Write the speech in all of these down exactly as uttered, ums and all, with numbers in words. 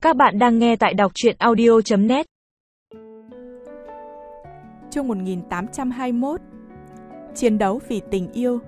Các bạn đang nghe tại đọc truyện audio chấm net. Chương một nghìn tám trăm hai mươi mốt. Chiến đấu vì tình yêu.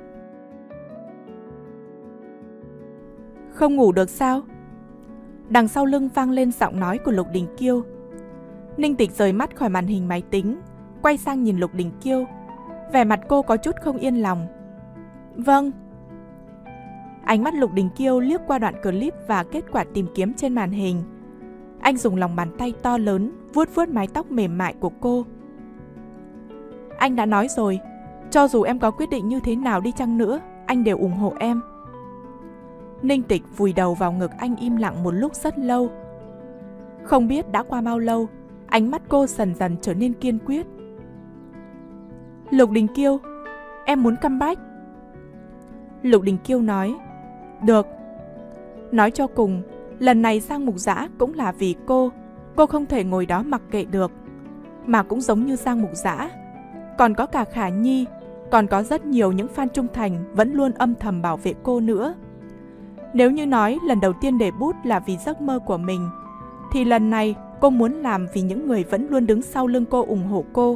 Không ngủ được sao? Đằng sau lưng vang lên giọng nói của Lục Đình Kiêu. Ninh Tịch rời mắt khỏi màn hình máy tính, quay sang nhìn Lục Đình Kiêu. Vẻ mặt cô có chút không yên lòng. Vâng. Ánh mắt Lục Đình Kiêu liếc qua đoạn clip và kết quả tìm kiếm trên màn hình. Anh dùng lòng bàn tay to lớn vuốt vuốt mái tóc mềm mại của cô. Anh đã nói rồi, cho dù em có quyết định như thế nào đi chăng nữa, anh đều ủng hộ em. Ninh Tịch vùi đầu vào ngực anh im lặng một lúc rất lâu. Không biết đã qua bao lâu, ánh mắt cô dần dần trở nên kiên quyết. Lục Đình Kiêu, em muốn comeback. Lục Đình Kiêu nói, được. Nói cho cùng, lần này sang Mục Dã cũng là vì cô, cô không thể ngồi đó mặc kệ được. Mà cũng giống như sang Mục Dã, còn có cả Khả Nhi, còn có rất nhiều những fan trung thành vẫn luôn âm thầm bảo vệ cô nữa. Nếu như nói lần đầu tiên để bút là vì giấc mơ của mình, thì lần này cô muốn làm vì những người vẫn luôn đứng sau lưng cô ủng hộ cô.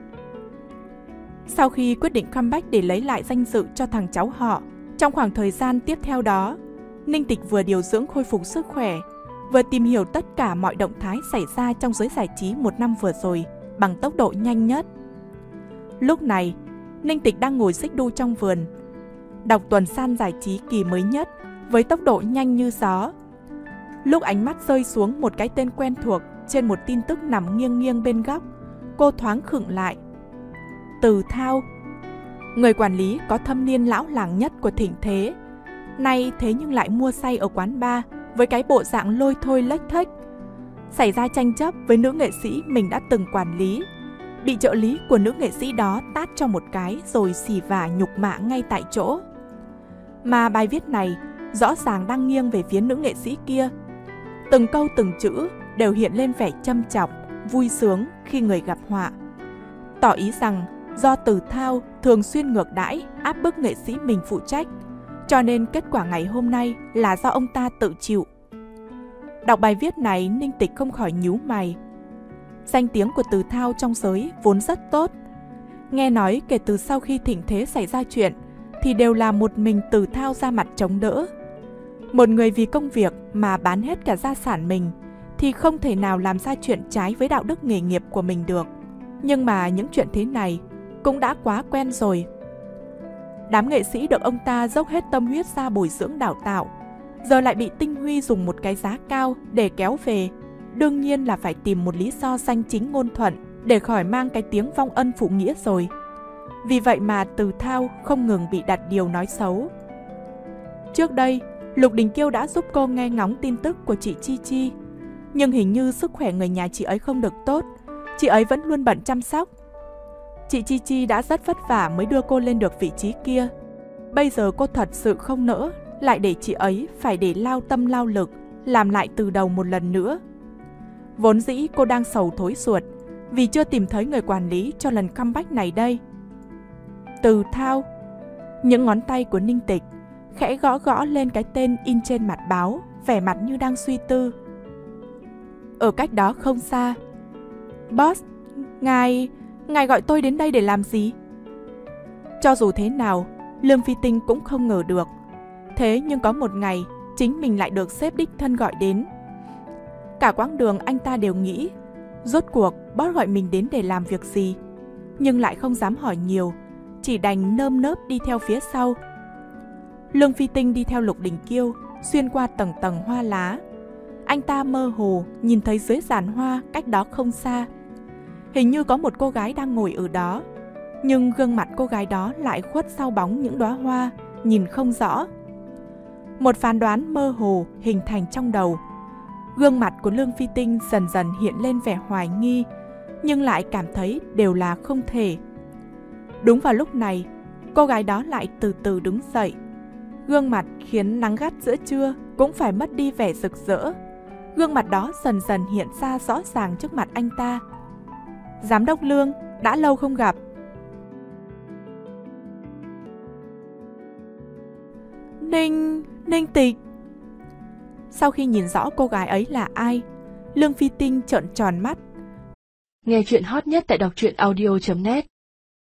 Sau khi quyết định comeback để lấy lại danh dự cho thằng cháu họ, trong khoảng thời gian tiếp theo đó, Ninh Tịch vừa điều dưỡng khôi phục sức khỏe, vừa tìm hiểu tất cả mọi động thái xảy ra trong giới giải trí một năm vừa rồi bằng tốc độ nhanh nhất. Lúc này, Ninh Tịch đang ngồi xích đu trong vườn, đọc tuần san giải trí kỳ mới nhất với tốc độ nhanh như gió. Lúc ánh mắt rơi xuống một cái tên quen thuộc trên một tin tức nằm nghiêng nghiêng bên góc, cô thoáng khựng lại. Từ Thao, người quản lý có thâm niên lão làng nhất của thịnh thế, nay thế nhưng lại mua say ở quán bar với cái bộ dạng lôi thôi lếch thếch. Xảy ra tranh chấp với nữ nghệ sĩ mình đã từng quản lý, bị trợ lý của nữ nghệ sĩ đó tát cho một cái rồi xì vả nhục mạ ngay tại chỗ. Mà bài viết này rõ ràng đang nghiêng về phía nữ nghệ sĩ kia. Từng câu từng chữ đều hiện lên vẻ châm chọc, vui sướng khi người gặp họa, tỏ ý rằng do Từ Thao thường xuyên ngược đãi, áp bức nghệ sĩ mình phụ trách, cho nên kết quả ngày hôm nay là do ông ta tự chịu. Đọc bài viết này, Ninh Tịch không khỏi nhíu mày. Danh tiếng của Từ Thao trong giới vốn rất tốt. Nghe nói kể từ sau khi thịnh thế xảy ra chuyện thì đều là một mình Từ Thao ra mặt chống đỡ. Một người vì công việc mà bán hết cả gia sản mình thì không thể nào làm ra chuyện trái với đạo đức nghề nghiệp của mình được. Nhưng mà những chuyện thế này cũng đã quá quen rồi. Đám nghệ sĩ được ông ta dốc hết tâm huyết ra bồi dưỡng đào tạo, giờ lại bị Tinh Huy dùng một cái giá cao để kéo về. Đương nhiên là phải tìm một lý do danh chính ngôn thuận để khỏi mang cái tiếng vong ân phụ nghĩa rồi. Vì vậy mà Từ Thao không ngừng bị đặt điều nói xấu. Trước đây, Lục Đình Kiêu đã giúp cô nghe ngóng tin tức của chị Chi Chi, nhưng hình như sức khỏe người nhà chị ấy không được tốt, chị ấy vẫn luôn bận chăm sóc. Chị Chi Chi đã rất vất vả mới đưa cô lên được vị trí kia. Bây giờ cô thật sự không nỡ lại để chị ấy phải để lao tâm lao lực làm lại từ đầu một lần nữa. Vốn dĩ cô đang sầu thối ruột vì chưa tìm thấy người quản lý cho lần comeback này đây. Từ Thao. Những ngón tay của Ninh Tịch khẽ gõ gõ lên cái tên in trên mặt báo, vẻ mặt như đang suy tư. Ở cách đó không xa. Boss, ngài... ngài gọi tôi đến đây để làm gì? Cho dù thế nào, Lương Phi Tinh cũng không ngờ được. Thế nhưng có một ngày, chính mình lại được sếp đích thân gọi đến. Cả quãng đường anh ta đều nghĩ, rốt cuộc boss gọi mình đến để làm việc gì, nhưng lại không dám hỏi nhiều, chỉ đành nơm nớp đi theo phía sau. Lương Phi Tinh đi theo Lục Đình Kiêu, xuyên qua tầng tầng hoa lá. Anh ta mơ hồ nhìn thấy dưới giàn hoa cách đó không xa, hình như có một cô gái đang ngồi ở đó, nhưng gương mặt cô gái đó lại khuất sau bóng những đóa hoa, nhìn không rõ. Một phán đoán mơ hồ hình thành trong đầu. Gương mặt của Lương Phi Tinh dần dần hiện lên vẻ hoài nghi, nhưng lại cảm thấy đều là không thể. Đúng vào lúc này, cô gái đó lại từ từ đứng dậy. Gương mặt khiến nắng gắt giữa trưa cũng phải mất đi vẻ rực rỡ. Gương mặt đó dần dần hiện ra rõ ràng trước mặt anh ta. Giám đốc Lương, đã lâu không gặp. Ninh... Ninh Tịch. Sau khi nhìn rõ cô gái ấy là ai, Lương Phi Tinh trợn tròn mắt. Nghe chuyện hot nhất tại đọc truyện audio chấm net.